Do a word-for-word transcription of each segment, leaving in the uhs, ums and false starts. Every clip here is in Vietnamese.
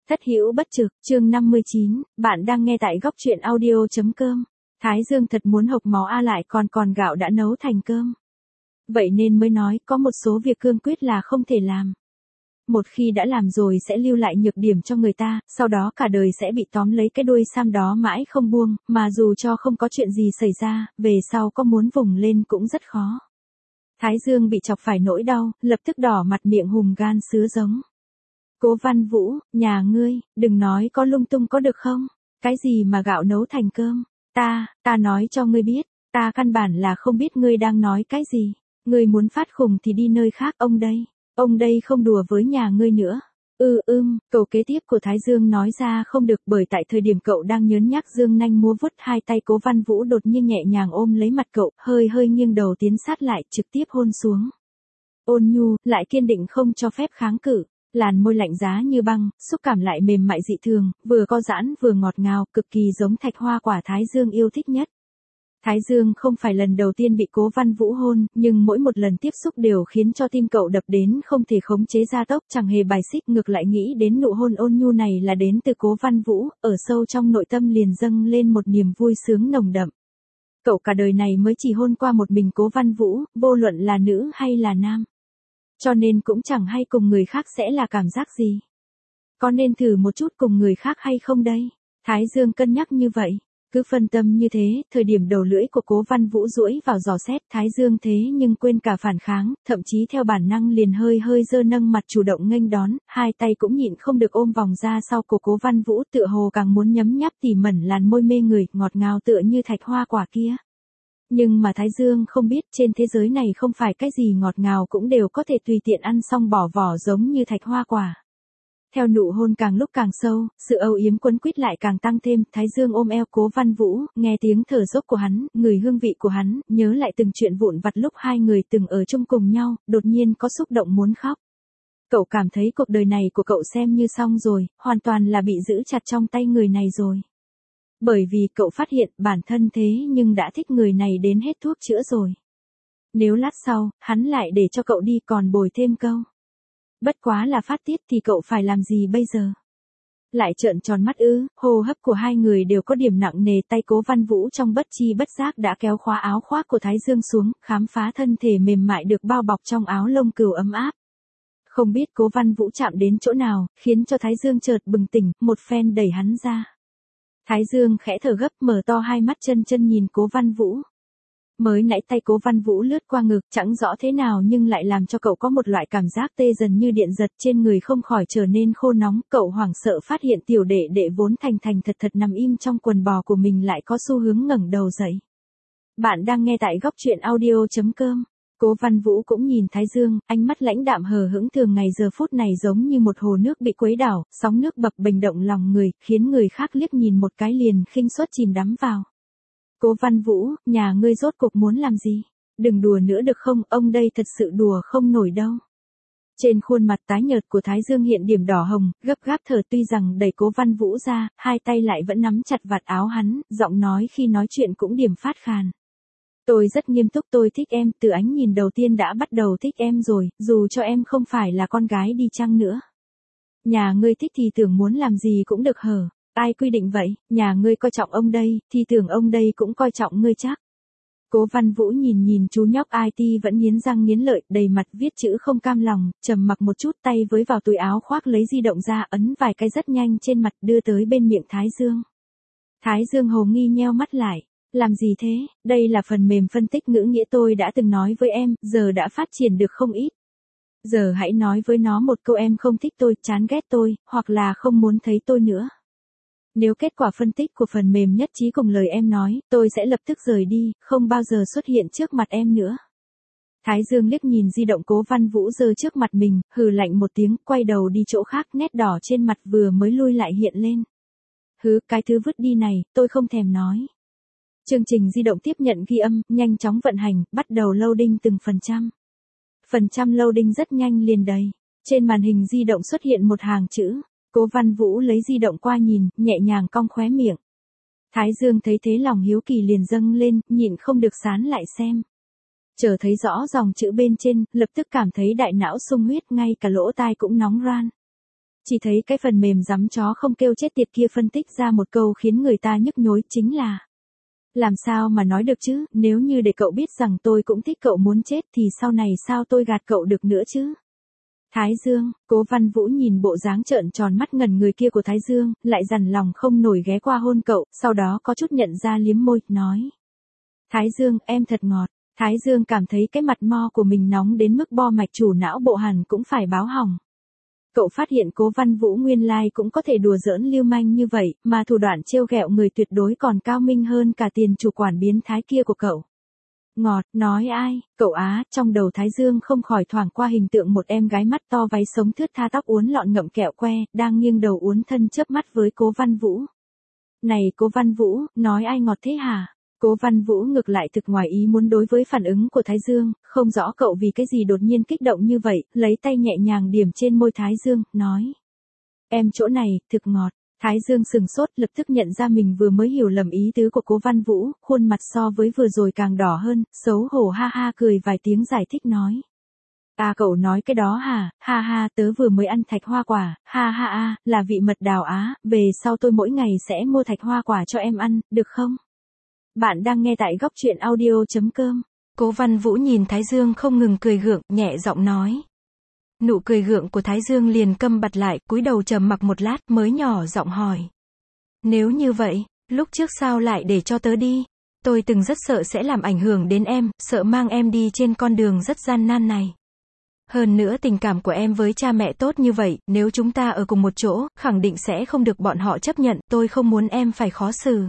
Thất hữu bất trực, chương năm mươi chín, bạn đang nghe tại góc truyện audio.com. Thái Dương thật muốn hộc máu a lại còn còn gạo đã nấu thành cơm. Vậy nên mới nói có một số việc cương quyết là không thể làm. Một khi đã làm rồi sẽ lưu lại nhược điểm cho người ta, sau đó cả đời sẽ bị tóm lấy cái đuôi sam đó mãi không buông, mà dù cho không có chuyện gì xảy ra, về sau có muốn vùng lên cũng rất khó. Thái Dương bị chọc phải nỗi đau, lập tức đỏ mặt miệng hùm gan sứa giống. Cố Văn Vũ, nhà ngươi, đừng nói có lung tung có được không? Cái gì mà gạo nấu thành cơm? Ta, ta nói cho ngươi biết, ta căn bản là không biết ngươi đang nói cái gì. Ngươi muốn phát khùng thì đi nơi khác, ông đây, ông đây không đùa với nhà ngươi nữa. Ừ ưm, câu kế tiếp của Thái Dương nói ra không được bởi tại thời điểm cậu đang nhớn nhác dương nanh múa vuốt hai tay Cố Văn Vũ đột nhiên nhẹ nhàng ôm lấy mặt cậu, hơi hơi nghiêng đầu tiến sát lại trực tiếp hôn xuống. Ôn nhu, lại kiên định không cho phép kháng cự. Làn môi lạnh giá như băng, xúc cảm lại mềm mại dị thường, vừa co giãn vừa ngọt ngào, cực kỳ giống thạch hoa quả Thái Dương yêu thích nhất. Thái Dương không phải lần đầu tiên bị Cố Văn Vũ hôn, nhưng mỗi một lần tiếp xúc đều khiến cho tim cậu đập đến không thể khống chế gia tốc, chẳng hề bài xích, ngược lại nghĩ đến nụ hôn ôn nhu này là đến từ Cố Văn Vũ, ở sâu trong nội tâm liền dâng lên một niềm vui sướng nồng đậm. Cậu cả đời này mới chỉ hôn qua một mình Cố Văn Vũ, vô luận là nữ hay là nam. Cho nên cũng chẳng hay cùng người khác sẽ là cảm giác gì. Có nên thử một chút cùng người khác hay không đây? Thái Dương cân nhắc như vậy. Cứ phân tâm như thế, thời điểm đầu lưỡi của Cố Văn Vũ duỗi vào dò xét Thái Dương thế nhưng quên cả phản kháng, thậm chí theo bản năng liền hơi hơi dơ nâng mặt chủ động nghênh đón, hai tay cũng nhịn không được ôm vòng ra sau của Cố Văn Vũ tựa hồ càng muốn nhấm nháp tỉ mẩn làn môi mê người, ngọt ngào tựa như thạch hoa quả kia. Nhưng mà Thái Dương không biết trên thế giới này không phải cái gì ngọt ngào cũng đều có thể tùy tiện ăn xong bỏ vỏ giống như thạch hoa quả. Theo nụ hôn càng lúc càng sâu, sự âu yếm quấn quýt lại càng tăng thêm, Thái Dương ôm eo Cố Văn Vũ, nghe tiếng thở dốc của hắn, ngửi hương vị của hắn, nhớ lại từng chuyện vụn vặt lúc hai người từng ở chung cùng nhau, đột nhiên có xúc động muốn khóc. Cậu cảm thấy cuộc đời này của cậu xem như xong rồi, hoàn toàn là bị giữ chặt trong tay người này rồi. Bởi vì cậu phát hiện bản thân thế nhưng đã thích người này đến hết thuốc chữa rồi. Nếu lát sau, hắn lại để cho cậu đi còn bồi thêm câu. Bất quá là phát tiết thì cậu phải làm gì bây giờ? Lại trợn tròn mắt ư, hô hấp của hai người đều có điểm nặng nề, tay Cố Văn Vũ trong bất chi bất giác đã kéo khóa áo khoác của Thái Dương xuống, khám phá thân thể mềm mại được bao bọc trong áo lông cừu ấm áp. Không biết Cố Văn Vũ chạm đến chỗ nào, khiến cho Thái Dương chợt bừng tỉnh, một phen đẩy hắn ra. Thái Dương khẽ thở gấp mở to hai mắt chân chân nhìn Cố Văn Vũ. Mới nãy tay Cố Văn Vũ lướt qua ngực chẳng rõ thế nào nhưng lại làm cho cậu có một loại cảm giác tê dần như điện giật trên người không khỏi trở nên khô nóng. Cậu hoảng sợ phát hiện tiểu đệ đệ vốn thành thành thật thật nằm im trong quần bò của mình lại có xu hướng ngẩng đầu dậy. Bạn đang nghe tại góc truyện audio.com. Cố Văn Vũ cũng nhìn Thái Dương, ánh mắt lãnh đạm hờ hững thường ngày giờ phút này giống như một hồ nước bị quấy đảo, sóng nước bập bềnh động lòng người, khiến người khác liếc nhìn một cái liền khinh suất chìm đắm vào. Cố Văn Vũ, nhà ngươi rốt cuộc muốn làm gì? Đừng đùa nữa được không, ông đây thật sự đùa không nổi đâu. Trên khuôn mặt tái nhợt của Thái Dương hiện điểm đỏ hồng, gấp gáp thở tuy rằng đẩy Cố Văn Vũ ra, hai tay lại vẫn nắm chặt vạt áo hắn, giọng nói khi nói chuyện cũng điểm phát khàn. Tôi rất nghiêm túc, tôi thích em, từ ánh nhìn đầu tiên đã bắt đầu thích em rồi, dù cho em không phải là con gái đi chăng nữa. Nhà ngươi thích thì tưởng muốn làm gì cũng được hở, ai quy định vậy, nhà ngươi coi trọng ông đây, thì tưởng ông đây cũng coi trọng ngươi chắc. Cố Văn Vũ nhìn nhìn chú nhóc i tê vẫn nghiến răng nghiến lợi, đầy mặt viết chữ không cam lòng, trầm mặc một chút tay với vào túi áo khoác lấy di động ra ấn vài cái rất nhanh trên mặt đưa tới bên miệng Thái Dương. Thái Dương hồ nghi nheo mắt lại. Làm gì thế, đây là phần mềm phân tích ngữ nghĩa tôi đã từng nói với em, giờ đã phát triển được không ít. Giờ hãy nói với nó một câu em không thích tôi, chán ghét tôi, hoặc là không muốn thấy tôi nữa. Nếu kết quả phân tích của phần mềm nhất trí cùng lời em nói, tôi sẽ lập tức rời đi, không bao giờ xuất hiện trước mặt em nữa. Thái Dương liếc nhìn di động Cố Văn Vũ giơ trước mặt mình, hừ lạnh một tiếng, quay đầu đi chỗ khác, nét đỏ trên mặt vừa mới lui lại hiện lên. Hứ, cái thứ vứt đi này, tôi không thèm nói. Chương trình di động tiếp nhận ghi âm, nhanh chóng vận hành, bắt đầu loading từng phần trăm. Phần trăm loading rất nhanh liền đầy. Trên màn hình di động xuất hiện một hàng chữ. Cố Văn Vũ lấy di động qua nhìn, nhẹ nhàng cong khóe miệng. Thái Dương thấy thế lòng hiếu kỳ liền dâng lên, nhịn không được sán lại xem. Chờ thấy rõ dòng chữ bên trên, lập tức cảm thấy đại não sung huyết, ngay cả lỗ tai cũng nóng ran. Chỉ thấy cái phần mềm dắm chó không kêu chết tiệt kia phân tích ra một câu khiến người ta nhức nhối chính là: làm sao mà nói được chứ, nếu như để cậu biết rằng tôi cũng thích cậu muốn chết thì sau này sao tôi gạt cậu được nữa chứ. Thái Dương, Cố Văn Vũ nhìn bộ dáng trợn tròn mắt ngần người kia của Thái Dương, lại dằn lòng không nổi ghé qua hôn cậu, sau đó có chút nhận ra liếm môi, nói: Thái Dương, em thật ngọt. Thái Dương cảm thấy cái mặt mo của mình nóng đến mức bo mạch chủ não bộ hẳn cũng phải báo hỏng. Cậu phát hiện Cố Văn Vũ nguyên lai cũng có thể đùa giỡn lưu manh như vậy, mà thủ đoạn trêu ghẹo người tuyệt đối còn cao minh hơn cả tiền chủ quản biến thái kia của cậu. Ngọt, nói ai, cậu á, trong đầu Thái Dương không khỏi thoảng qua hình tượng một em gái mắt to váy sống thướt tha tóc uốn lọn ngậm kẹo que, đang nghiêng đầu uốn thân chớp mắt với Cố Văn Vũ. Này Cố Văn Vũ, nói ai ngọt thế hả? Cố Văn Vũ ngược lại thực ngoài ý muốn đối với phản ứng của Thái Dương, không rõ cậu vì cái gì đột nhiên kích động như vậy, lấy tay nhẹ nhàng điểm trên môi Thái Dương, nói: Em chỗ này, thực ngọt. Thái Dương sừng sốt, lập tức nhận ra mình vừa mới hiểu lầm ý tứ của Cố Văn Vũ, khuôn mặt so với vừa rồi càng đỏ hơn, xấu hổ ha ha cười vài tiếng giải thích nói: À cậu nói cái đó hả, ha ha, tớ vừa mới ăn thạch hoa quả, ha ha a, là vị mật đào á, về sau tôi mỗi ngày sẽ mua thạch hoa quả cho em ăn, được không? Bạn đang nghe tại góc truyện audio.com. Cố Văn Vũ nhìn Thái Dương không ngừng cười gượng, nhẹ giọng nói. Nụ cười gượng của Thái Dương liền câm bặt lại, cúi đầu trầm mặc một lát mới nhỏ giọng hỏi: Nếu như vậy, lúc trước sao lại để cho tớ đi? Tôi từng rất sợ sẽ làm ảnh hưởng đến em, sợ mang em đi trên con đường rất gian nan này. Hơn nữa tình cảm của em với cha mẹ tốt như vậy, nếu chúng ta ở cùng một chỗ, khẳng định sẽ không được bọn họ chấp nhận, tôi không muốn em phải khó xử.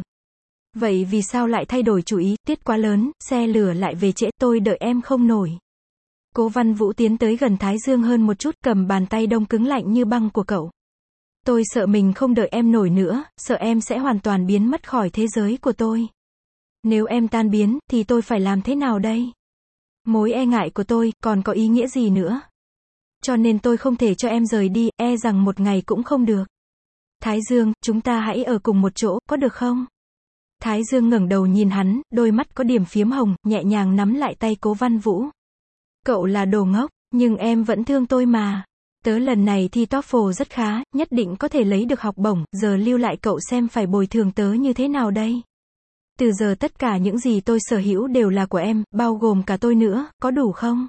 Vậy vì sao lại thay đổi chủ ý, tiết quá lớn, xe lửa lại về trễ, tôi đợi em không nổi. Cố Văn Vũ tiến tới gần Thái Dương hơn một chút, cầm bàn tay đông cứng lạnh như băng của cậu. Tôi sợ mình không đợi em nổi nữa, sợ em sẽ hoàn toàn biến mất khỏi thế giới của tôi. Nếu em tan biến, thì tôi phải làm thế nào đây? Mối e ngại của tôi, còn có ý nghĩa gì nữa? Cho nên tôi không thể cho em rời đi, e rằng một ngày cũng không được. Thái Dương, chúng ta hãy ở cùng một chỗ, có được không? Thái Dương ngẩng đầu nhìn hắn, đôi mắt có điểm phiếm hồng, nhẹ nhàng nắm lại tay Cố Văn Vũ. Cậu là đồ ngốc, nhưng em vẫn thương tôi mà. Tớ lần này thi TOEFL rất khá, nhất định có thể lấy được học bổng, giờ lưu lại cậu xem phải bồi thường tớ như thế nào đây? Từ giờ tất cả những gì tôi sở hữu đều là của em, bao gồm cả tôi nữa, có đủ không?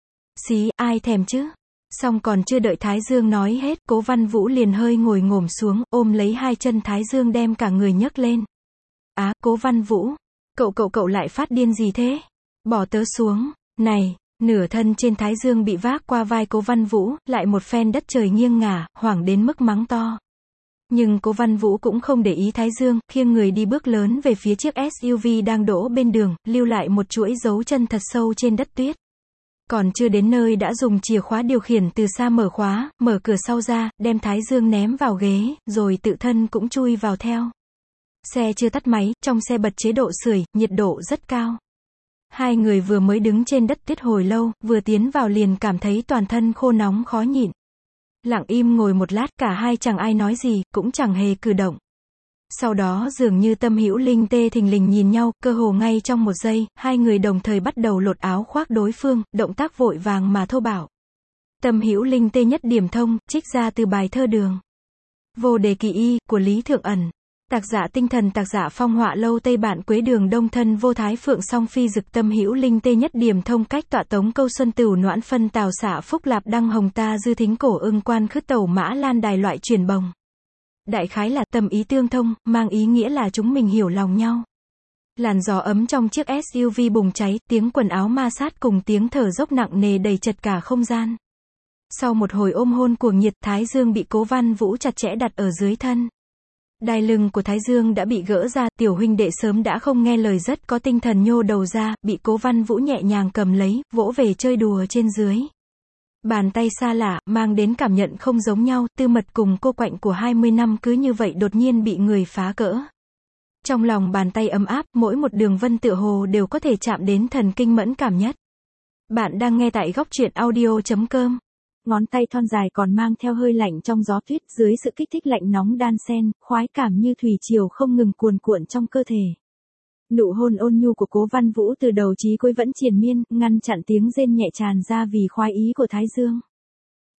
Xí, ai thèm chứ? Xong còn chưa đợi Thái Dương nói hết, Cố Văn Vũ liền hơi ngồi ngổm xuống, ôm lấy hai chân Thái Dương đem cả người nhấc lên. Á, Cố Văn Vũ, cậu cậu cậu lại phát điên gì thế? Bỏ tớ xuống, này, nửa thân trên Thái Dương bị vác qua vai Cố Văn Vũ, lại một phen đất trời nghiêng ngả, hoảng đến mức mắng to. Nhưng Cố Văn Vũ cũng không để ý Thái Dương, khiêng người đi bước lớn về phía chiếc ét u vê đang đỗ bên đường, lưu lại một chuỗi dấu chân thật sâu trên đất tuyết. Còn chưa đến nơi đã dùng chìa khóa điều khiển từ xa mở khóa, mở cửa sau ra, đem Thái Dương ném vào ghế, rồi tự thân cũng chui vào theo. Xe chưa tắt máy, trong xe bật chế độ sưởi, nhiệt độ rất cao. Hai người vừa mới đứng trên đất tuyết hồi lâu, vừa tiến vào liền cảm thấy toàn thân khô nóng khó nhịn. Lặng im ngồi một lát, cả hai chẳng ai nói gì, cũng chẳng hề cử động. Sau đó dường như Tâm Hữu Linh Tê thình lình nhìn nhau, cơ hồ ngay trong một giây, hai người đồng thời bắt đầu lột áo khoác đối phương, động tác vội vàng mà thô bạo. Tâm Hữu Linh Tê nhất điểm thông, trích ra từ bài thơ Đường Vô Đề Kỳ Y, của Lý Thượng Ẩn. Tác giả tinh thần, tác giả Phong Họa Lâu Tây Bạn Quế Đường Đông Thân Vô Thái Phượng Song Phi Dực. Tâm Hữu Linh Tê nhất điểm thông cách tọa tống câu xuân tửu noãn phân tào xả phúc lạp đăng hồng ta dư thính cổ ưng quan khứ tẩu mã lan đài loại chuyển bồng. Đại khái là tâm ý tương thông, mang ý nghĩa là chúng mình hiểu lòng nhau. Làn gió ấm trong chiếc ét u vê bùng cháy, tiếng quần áo ma sát cùng tiếng thở dốc nặng nề đầy chật cả không gian. Sau một hồi ôm hôn cuồng nhiệt, Thái Dương bị Cố Văn Vũ chặt chẽ đặt ở dưới thân. Đai lưng của Thái Dương đã bị gỡ ra, tiểu huynh đệ sớm đã không nghe lời rất có tinh thần nhô đầu ra, bị Cố Văn Vũ nhẹ nhàng cầm lấy, vỗ về chơi đùa trên dưới. Bàn tay xa lạ, mang đến cảm nhận không giống nhau, tư mật cùng cô quạnh của hai mươi năm cứ như vậy đột nhiên bị người phá cỡ. Trong lòng bàn tay ấm áp, mỗi một đường vân tựa hồ đều có thể chạm đến thần kinh mẫn cảm nhất. Bạn đang nghe tại góc truyện audio.com. Ngón tay thon dài còn mang theo hơi lạnh trong gió tuyết, dưới sự kích thích lạnh nóng đan xen, khoái cảm như thủy triều không ngừng cuồn cuộn trong cơ thể. Nụ hôn ôn nhu của Cố Văn Vũ từ đầu chí cuối vẫn triền miên, ngăn chặn tiếng rên nhẹ tràn ra vì khoái ý của Thái Dương.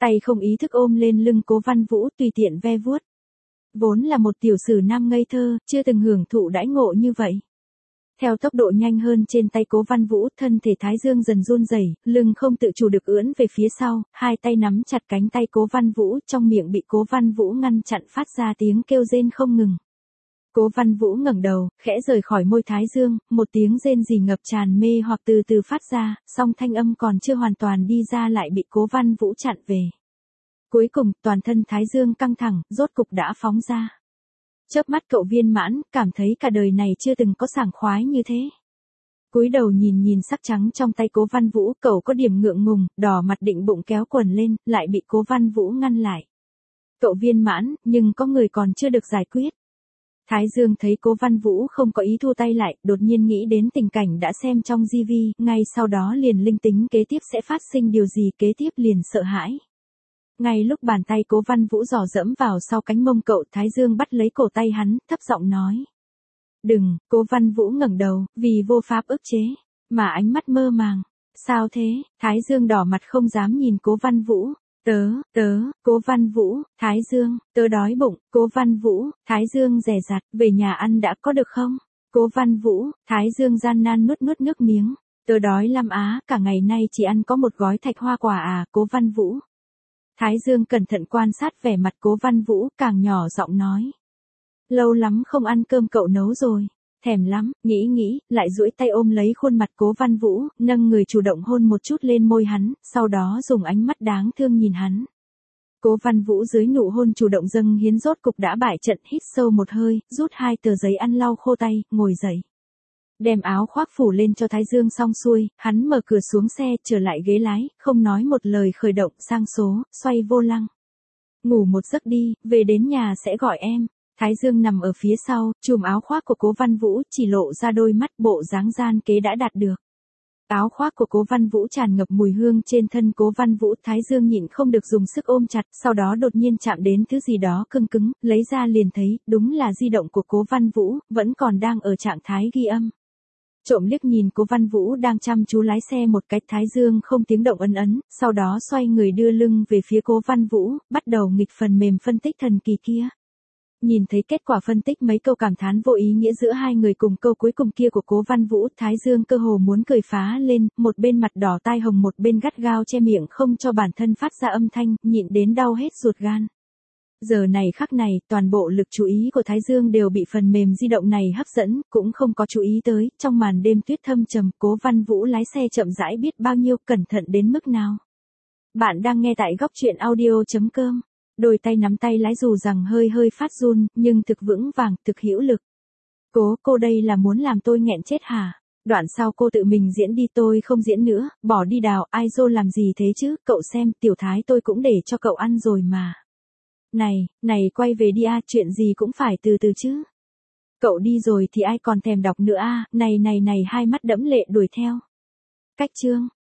tay không ý thức ôm lên lưng Cố Văn Vũ tùy tiện ve vuốt. Vốn là một tiểu sử nam ngây thơ, chưa từng hưởng thụ đãi ngộ như vậy. Theo tốc độ nhanh hơn trên tay Cố Văn Vũ, thân thể Thái Dương dần run rẩy, lưng không tự chủ được ưỡn về phía sau, hai tay nắm chặt cánh tay Cố Văn Vũ, trong miệng bị Cố Văn Vũ ngăn chặn phát ra tiếng kêu rên không ngừng. Cố Văn Vũ ngẩng đầu, khẽ rời khỏi môi Thái Dương, một tiếng rên rỉ ngập tràn mê hoặc từ từ phát ra, song thanh âm còn chưa hoàn toàn đi ra lại bị Cố Văn Vũ chặn về. Cuối cùng, toàn thân Thái Dương căng thẳng, rốt cục đã phóng ra. Chớp mắt cậu viên mãn, cảm thấy cả đời này chưa từng có sảng khoái như thế. Cúi đầu nhìn nhìn sắc trắng trong tay Cố Văn Vũ, cậu có điểm ngượng ngùng, đỏ mặt định bụng kéo quần lên, lại bị Cố Văn Vũ ngăn lại. Cậu viên mãn, nhưng có người còn chưa được giải quyết. Thái Dương thấy Cố Văn Vũ không có ý thu tay lại, đột nhiên nghĩ đến tình cảnh đã xem trong ti vi, ngay sau đó liền linh tính kế tiếp sẽ phát sinh điều gì, kế tiếp liền sợ hãi. Ngay lúc bàn tay Cố Văn Vũ dò dẫm vào sau cánh mông cậu, Thái Dương bắt lấy cổ tay hắn, thấp giọng nói. Đừng, Cố Văn Vũ ngẩng đầu, vì vô pháp ức chế, mà ánh mắt mơ màng. Sao thế? Thái Dương đỏ mặt không dám nhìn Cố Văn Vũ. Tớ, tớ, Cố Văn Vũ, Thái Dương, tớ đói bụng, Cố Văn Vũ, Thái Dương dè dặt, về nhà ăn đã có được không? Cố Văn Vũ, Thái Dương gian nan nuốt nuốt nước miếng. Tớ đói lắm á, cả ngày nay chỉ ăn có một gói thạch hoa quả à, Cố Văn Vũ. Thái Dương cẩn thận quan sát vẻ mặt Cố Văn Vũ, càng nhỏ giọng nói. Lâu lắm không ăn cơm cậu nấu rồi. Thèm lắm, nghĩ nghĩ, lại duỗi tay ôm lấy khuôn mặt Cố Văn Vũ, nâng người chủ động hôn một chút lên môi hắn, sau đó dùng ánh mắt đáng thương nhìn hắn. Cố Văn Vũ dưới nụ hôn chủ động dâng hiến rốt cục đã bại trận, hít sâu một hơi, rút hai tờ giấy ăn lau khô tay, ngồi dậy. Đem áo khoác phủ lên cho Thái Dương xong xuôi, hắn mở cửa xuống xe, trở lại ghế lái, không nói một lời khởi động sang số, xoay vô lăng. Ngủ một giấc đi, về đến nhà sẽ gọi em. Thái Dương nằm ở phía sau, chùm áo khoác của Cố Văn Vũ, chỉ lộ ra đôi mắt, bộ dáng gian kế đã đạt được. Áo khoác của Cố Văn Vũ tràn ngập mùi hương trên thân Cố Văn Vũ, Thái Dương nhịn không được dùng sức ôm chặt, sau đó đột nhiên chạm đến thứ gì đó cứng cứng, lấy ra liền thấy, đúng là di động của Cố Văn Vũ, vẫn còn đang ở trạng thái ghi âm. Trộm liếc nhìn Cố Văn Vũ đang chăm chú lái xe một cách, Thái Dương không tiếng động ấn ấn, sau đó xoay người đưa lưng về phía Cố Văn Vũ, bắt đầu nghịch phần mềm phân tích thần kỳ kia. Nhìn thấy kết quả phân tích mấy câu cảm thán vô ý nghĩa giữa hai người cùng câu cuối cùng kia của Cố Văn Vũ, Thái Dương cơ hồ muốn cười phá lên, một bên mặt đỏ tai hồng một bên gắt gao che miệng không cho bản thân phát ra âm thanh, nhịn đến đau hết ruột gan. Giờ này khắc này, toàn bộ lực chú ý của Thái Dương đều bị phần mềm di động này hấp dẫn, cũng không có chú ý tới, trong màn đêm tuyết thâm trầm, Cố Văn Vũ lái xe chậm rãi biết bao nhiêu, cẩn thận đến mức nào. Bạn đang nghe tại góc truyện audio chấm com. Đôi tay nắm tay lái dù rằng hơi hơi phát run, nhưng thực vững vàng, thực hữu lực. Cố, cô đây là muốn làm tôi nghẹn chết hả? Đoạn sau cô tự mình diễn đi, tôi không diễn nữa, bỏ đi đào, ai dô làm gì thế chứ, cậu xem, tiểu thái tôi cũng để cho cậu ăn rồi mà. Này, này quay về đi a, chuyện gì cũng phải từ từ chứ. Cậu đi rồi thì ai còn thèm đọc nữa a, này này này hai mắt đẫm lệ đuổi theo. Cách chương.